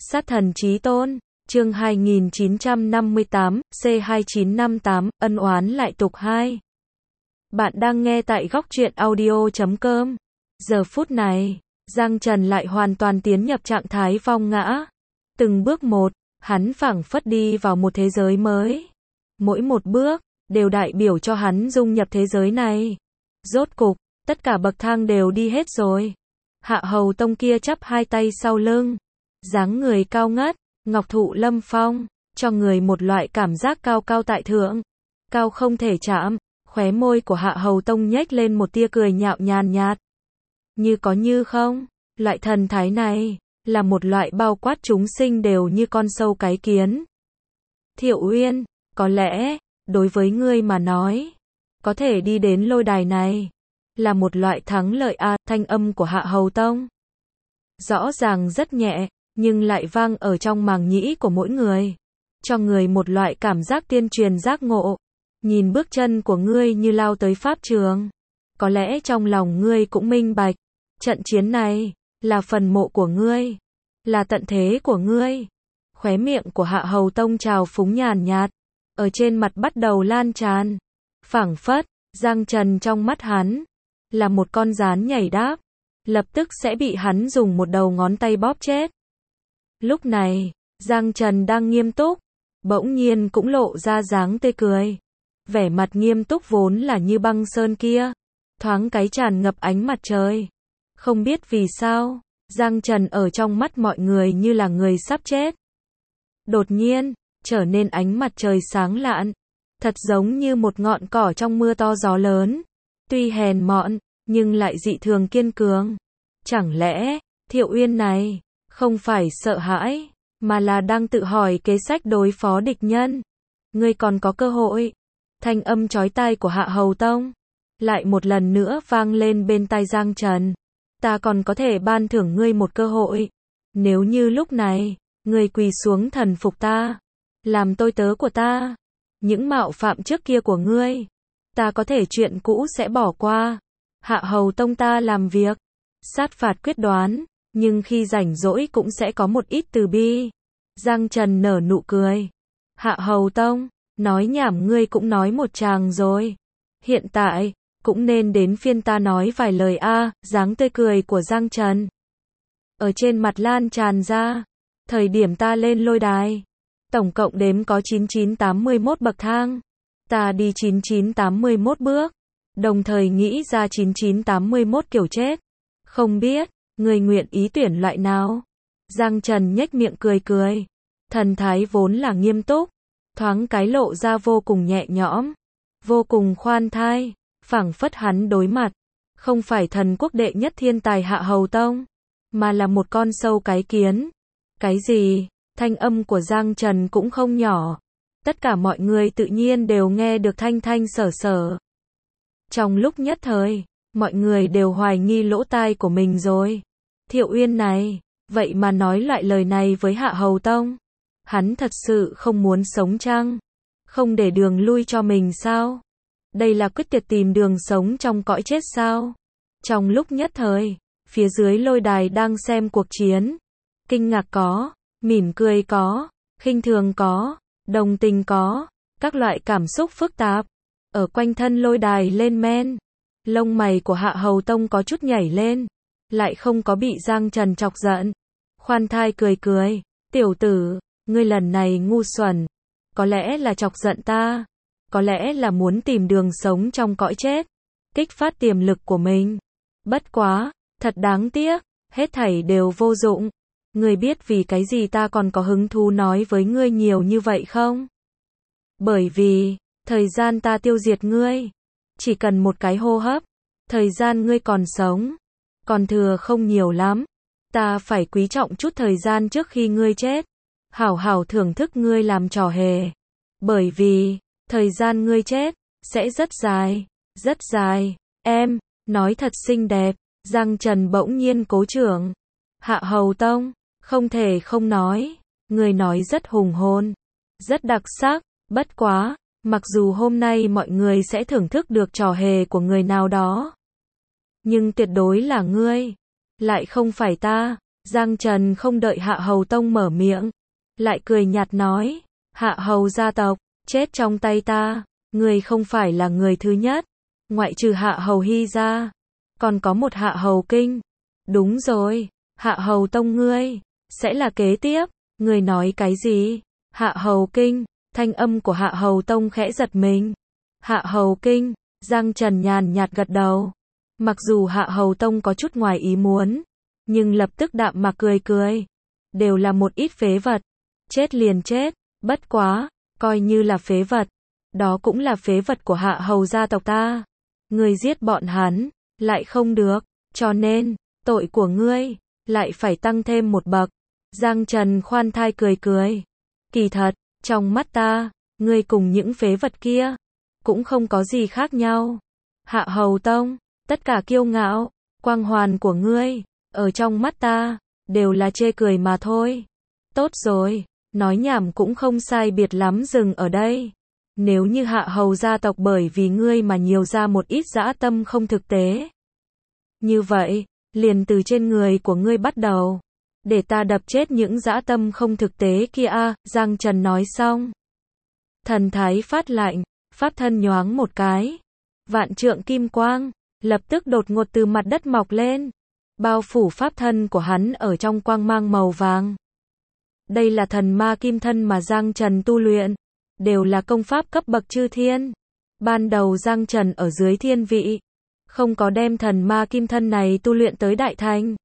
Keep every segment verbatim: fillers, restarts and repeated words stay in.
Sát thần chí tôn, chương hai nghìn chín trăm năm mươi tám, C hai chín năm tám, ân oán lại tục hai. Bạn đang nghe tại góc truyện audio chấm com. Giờ phút này, Giang Trần lại hoàn toàn tiến nhập trạng thái vong ngã. Từng bước một, hắn phảng phất đi vào một thế giới mới. Mỗi một bước, đều đại biểu cho hắn dung nhập thế giới này. Rốt cục, tất cả bậc thang đều đi hết rồi. Hạ Hầu Tông kia chắp hai tay sau lưng. Dáng người cao ngất, ngọc thụ lâm phong, cho người một loại cảm giác cao cao tại thượng. Cao không thể chạm, khóe môi của Hạ Hầu Tông nhếch lên một tia cười nhạo nhàn nhạt. Như có như không, loại thần thái này, là một loại bao quát chúng sinh đều như con sâu cái kiến. Thiệu Uyên, có lẽ, đối với ngươi mà nói, có thể đi đến lôi đài này, là một loại thắng lợi a. Thanh âm của Hạ Hầu Tông rõ ràng rất nhẹ, nhưng lại vang ở trong màng nhĩ của mỗi người, cho người một loại cảm giác tiên truyền giác ngộ. Nhìn bước chân của ngươi như lao tới pháp trường, có lẽ trong lòng ngươi cũng minh bạch, trận chiến này là phần mộ của ngươi, là tận thế của ngươi. Khóe miệng của Hạ Hầu Tông trào phúng nhàn nhạt, ở trên mặt bắt đầu lan tràn, phảng phất Giang Trần trong mắt hắn là một con gián nhảy đáp, lập tức sẽ bị hắn dùng một đầu ngón tay bóp chết. Lúc này, Giang Trần đang nghiêm túc, bỗng nhiên cũng lộ ra dáng tươi cười. Vẻ mặt nghiêm túc vốn là như băng sơn kia, thoáng cái tràn ngập ánh mặt trời. Không biết vì sao, Giang Trần ở trong mắt mọi người như là người sắp chết. Đột nhiên, trở nên ánh mặt trời sáng lạn, thật giống như một ngọn cỏ trong mưa to gió lớn. Tuy hèn mọn, nhưng lại dị thường kiên cường. Chẳng lẽ, Thiệu Uyên này, không phải sợ hãi, mà là đang tự hỏi kế sách đối phó địch nhân. Ngươi còn có cơ hội. Thanh âm chói tai của Hạ Hầu Tông lại một lần nữa vang lên bên tai Giang Trần. Ta còn có thể ban thưởng ngươi một cơ hội. Nếu như lúc này, ngươi quỳ xuống thần phục ta, làm tôi tớ của ta, những mạo phạm trước kia của ngươi, ta có thể chuyện cũ sẽ bỏ qua. Hạ Hầu Tông ta làm việc sát phạt quyết đoán, nhưng khi rảnh rỗi cũng sẽ có một ít từ bi. Giang Trần nở nụ cười. Hạ Hầu Tông, nói nhảm ngươi cũng nói một tràng rồi. Hiện tại, cũng nên đến phiên ta nói vài lời a. Dáng tươi cười của Giang Trần ở trên mặt lan tràn ra. Thời điểm ta lên lôi đài, tổng cộng đếm có chín chín tám mươi mốt bậc thang. Ta đi chín chín tám mươi mốt bước, đồng thời nghĩ ra chín chín tám mươi mốt kiểu chết. Không biết, người nguyện ý tuyển loại nào? Giang Trần nhếch miệng cười cười. Thần thái vốn là nghiêm túc, thoáng cái lộ ra vô cùng nhẹ nhõm, vô cùng khoan thai, phảng phất hắn đối mặt, không phải thần quốc đệ nhất thiên tài Hạ Hầu Tông, mà là một con sâu cái kiến. Cái gì? Thanh âm của Giang Trần cũng không nhỏ. Tất cả mọi người tự nhiên đều nghe được thanh thanh sở sở. Trong lúc nhất thời, mọi người đều hoài nghi lỗ tai của mình rồi. Thiệu Uyên này, vậy mà nói loại lời này với Hạ Hầu Tông. Hắn thật sự không muốn sống chăng? Không để đường lui cho mình sao? Đây là quyết tuyệt tìm đường sống trong cõi chết sao? Trong lúc nhất thời, phía dưới lôi đài đang xem cuộc chiến. Kinh ngạc có, mỉm cười có, khinh thường có, đồng tình có, các loại cảm xúc phức tạp ở quanh thân lôi đài lên men. Lông mày của Hạ Hầu Tông có chút nhảy lên, lại không có bị Giang Trần chọc giận. Khoan thai cười cười, tiểu tử, ngươi lần này ngu xuẩn, có lẽ là chọc giận ta, có lẽ là muốn tìm đường sống trong cõi chết, kích phát tiềm lực của mình. Bất quá, thật đáng tiếc, hết thảy đều vô dụng. Ngươi biết vì cái gì ta còn có hứng thú nói với ngươi nhiều như vậy không? Bởi vì, thời gian ta tiêu diệt ngươi, chỉ cần một cái hô hấp, thời gian ngươi còn sống, còn thừa không nhiều lắm. Ta phải quý trọng chút thời gian trước khi ngươi chết, hảo hảo thưởng thức ngươi làm trò hề. Bởi vì, thời gian ngươi chết, sẽ rất dài, rất dài. Em, nói thật xinh đẹp. Giang Trần bỗng nhiên cố chưởng. Hạ Hầu Tông, không thể không nói, người nói rất hùng hồn, rất đặc sắc. Bất quá, mặc dù hôm nay mọi người sẽ thưởng thức được trò hề của người nào đó, nhưng tuyệt đối là ngươi, lại không phải ta. Giang Trần không đợi Hạ Hầu Tông mở miệng, lại cười nhạt nói, Hạ Hầu gia tộc, chết trong tay ta, ngươi không phải là người thứ nhất, ngoại trừ Hạ Hầu Hy ra, còn có một Hạ Hầu Kinh. Đúng rồi, Hạ Hầu Tông ngươi, sẽ là kế tiếp, ngươi nói cái gì? Hạ Hầu Kinh, thanh âm của Hạ Hầu Tông khẽ giật mình. Hạ Hầu Kinh, Giang Trần nhàn nhạt gật đầu. Mặc dù Hạ Hầu Tông có chút ngoài ý muốn, nhưng lập tức đạm mà cười cười. Đều là một ít phế vật, chết liền chết, bất quá, coi như là phế vật, đó cũng là phế vật của Hạ Hầu gia tộc ta. Ngươi giết bọn hắn, lại không được, cho nên, tội của ngươi, lại phải tăng thêm một bậc. Giang Trần khoan thai cười cười. Kỳ thật, trong mắt ta, ngươi cùng những phế vật kia, cũng không có gì khác nhau. Hạ Hầu Tông, tất cả kiêu ngạo, quang hoàn của ngươi, ở trong mắt ta, đều là chê cười mà thôi. Tốt rồi, nói nhảm cũng không sai biệt lắm dừng ở đây. Nếu như Hạ Hầu gia tộc bởi vì ngươi mà nhiều ra một ít dã tâm không thực tế. Như vậy, liền từ trên người của ngươi bắt đầu. Để ta đập chết những dã tâm không thực tế kia a. Giang Trần nói xong. Thần thái phát lạnh, pháp thân nhoáng một cái. Vạn trượng kim quang, lập tức đột ngột từ mặt đất mọc lên. Bao phủ pháp thân của hắn ở trong quang mang màu vàng. Đây là thần ma kim thân mà Giang Trần tu luyện. Đều là công pháp cấp bậc chư thiên. Ban đầu Giang Trần ở dưới thiên vị, không có đem thần ma kim thân này tu luyện tới đại thành.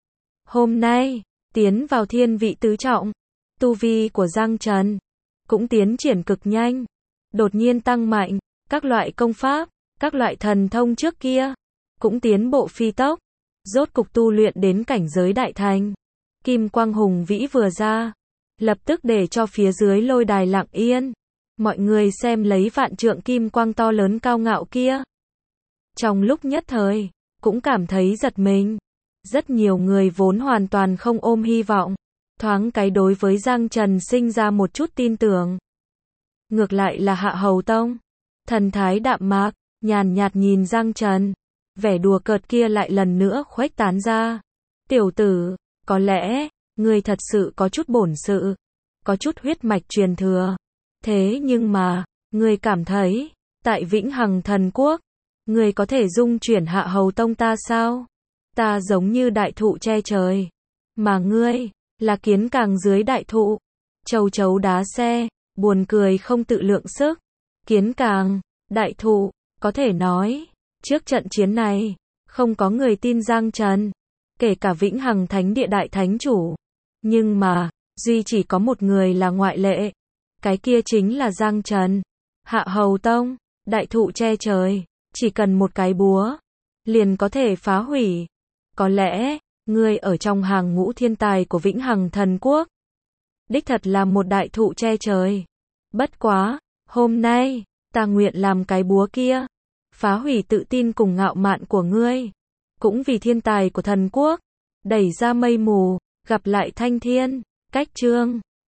Hôm nay, tiến vào thiên vị tứ trọng, tu vi của Giang Trần cũng tiến triển cực nhanh, đột nhiên tăng mạnh, các loại công pháp, các loại thần thông trước kia cũng tiến bộ phi tốc, rốt cục tu luyện đến cảnh giới đại thành. Kim quang hùng vĩ vừa ra, lập tức để cho phía dưới lôi đài lặng yên. Mọi người xem lấy vạn trượng kim quang to lớn cao ngạo kia. Trong lúc nhất thời, cũng cảm thấy giật mình. Rất nhiều người vốn hoàn toàn không ôm hy vọng, thoáng cái đối với Giang Trần sinh ra một chút tin tưởng. Ngược lại là Hạ Hầu Tông, thần thái đạm mạc, nhàn nhạt nhìn Giang Trần, vẻ đùa cợt kia lại lần nữa khuếch tán ra. Tiểu tử, có lẽ, ngươi thật sự có chút bổn sự, có chút huyết mạch truyền thừa. Thế nhưng mà, ngươi cảm thấy, tại Vĩnh Hằng Thần Quốc, ngươi có thể dung chuyển Hạ Hầu Tông ta sao? Ta giống như đại thụ che trời, mà ngươi, là kiến càng dưới đại thụ. Châu chấu đá xe, buồn cười không tự lượng sức. Kiến càng, đại thụ, có thể nói, trước trận chiến này, không có người tin Giang Trần, kể cả Vĩnh Hằng Thánh Địa đại thánh chủ. Nhưng mà, duy chỉ có một người là ngoại lệ. Cái kia chính là Giang Trần. Hạ Hầu Tông, đại thụ che trời, chỉ cần một cái búa, liền có thể phá hủy. Có lẽ, ngươi ở trong hàng ngũ thiên tài của Vĩnh Hằng Thần Quốc. Đích thật là một đại thụ che trời. Bất quá, hôm nay, ta nguyện làm cái búa kia, phá hủy tự tin cùng ngạo mạn của ngươi. Cũng vì thiên tài của thần quốc, đẩy ra mây mù, gặp lại thanh thiên, cách chương.